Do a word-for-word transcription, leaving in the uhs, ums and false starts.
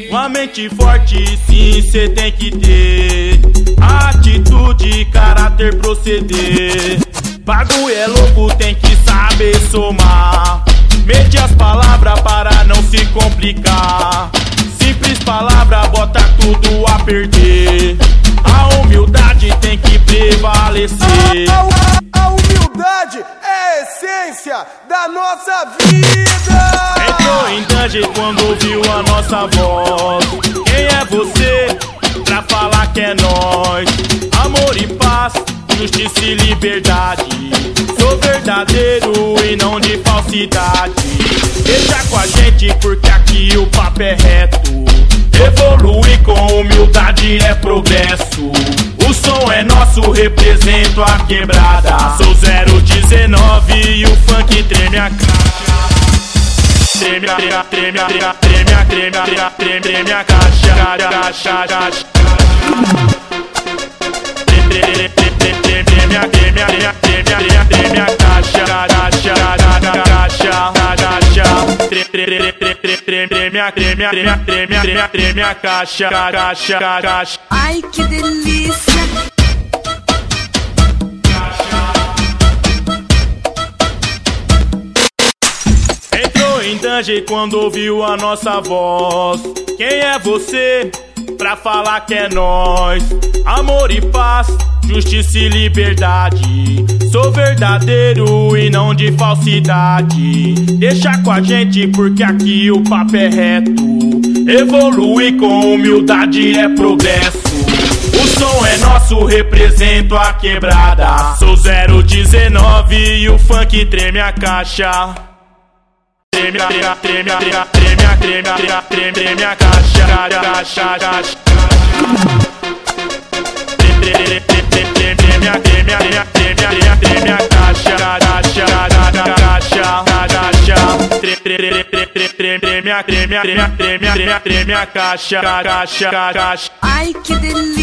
Uma mente forte, sim, cê tem que ter atitude, caráter, proceder. Bagulho é louco, tem que saber somar. Mede as palavras para não se complicar. Simples palavra, bota tudo a perder. A humildade tem que prevalecer. A, a, a humildade é a essência da nossa vida. Entrou em danger quando ouviu a nossa voz. Quem é você pra falar que é nós? Amor e paz, justiça e liberdade. Sou verdadeiro e não de falsidade. Deixa com a gente porque aqui o papo é reto. Evoluir com humildade é progresso. O som é nosso, represento a quebrada. Sou zero dezenove e o funk treme a caixa. Treme, treme, treme, treme, treme, treme, treme, treme a caixa, caixa, caixa. Treme, treme, treme, treme a treme, treme a caixa, caixa, caixa, caixa. Treme, treme, treme, treme a treme, treme, treme, treme a caixa, caixa, caixa. Ai, que delícia! Em danger quando ouviu a nossa voz. Quem é você pra falar que é nós? Amor e paz, justiça e liberdade. Sou verdadeiro e não de falsidade. Deixa com a gente porque aqui o papo é reto. Evoluir com humildade é progresso. O som é nosso, represento a quebrada. Sou zero dezenove e o funk treme a caixa. Treme, treme, treme, treme, treme, treme, treme, treme a caixa, caixa, caixa. Treme, treme, treme, treme, treme, treme, treme, treme a caixa, caixa, caixa, caixa. Treme, treme, treme, treme, treme, treme, treme, treme, treme a caixa, caixa, caixa. Ai, que delícia!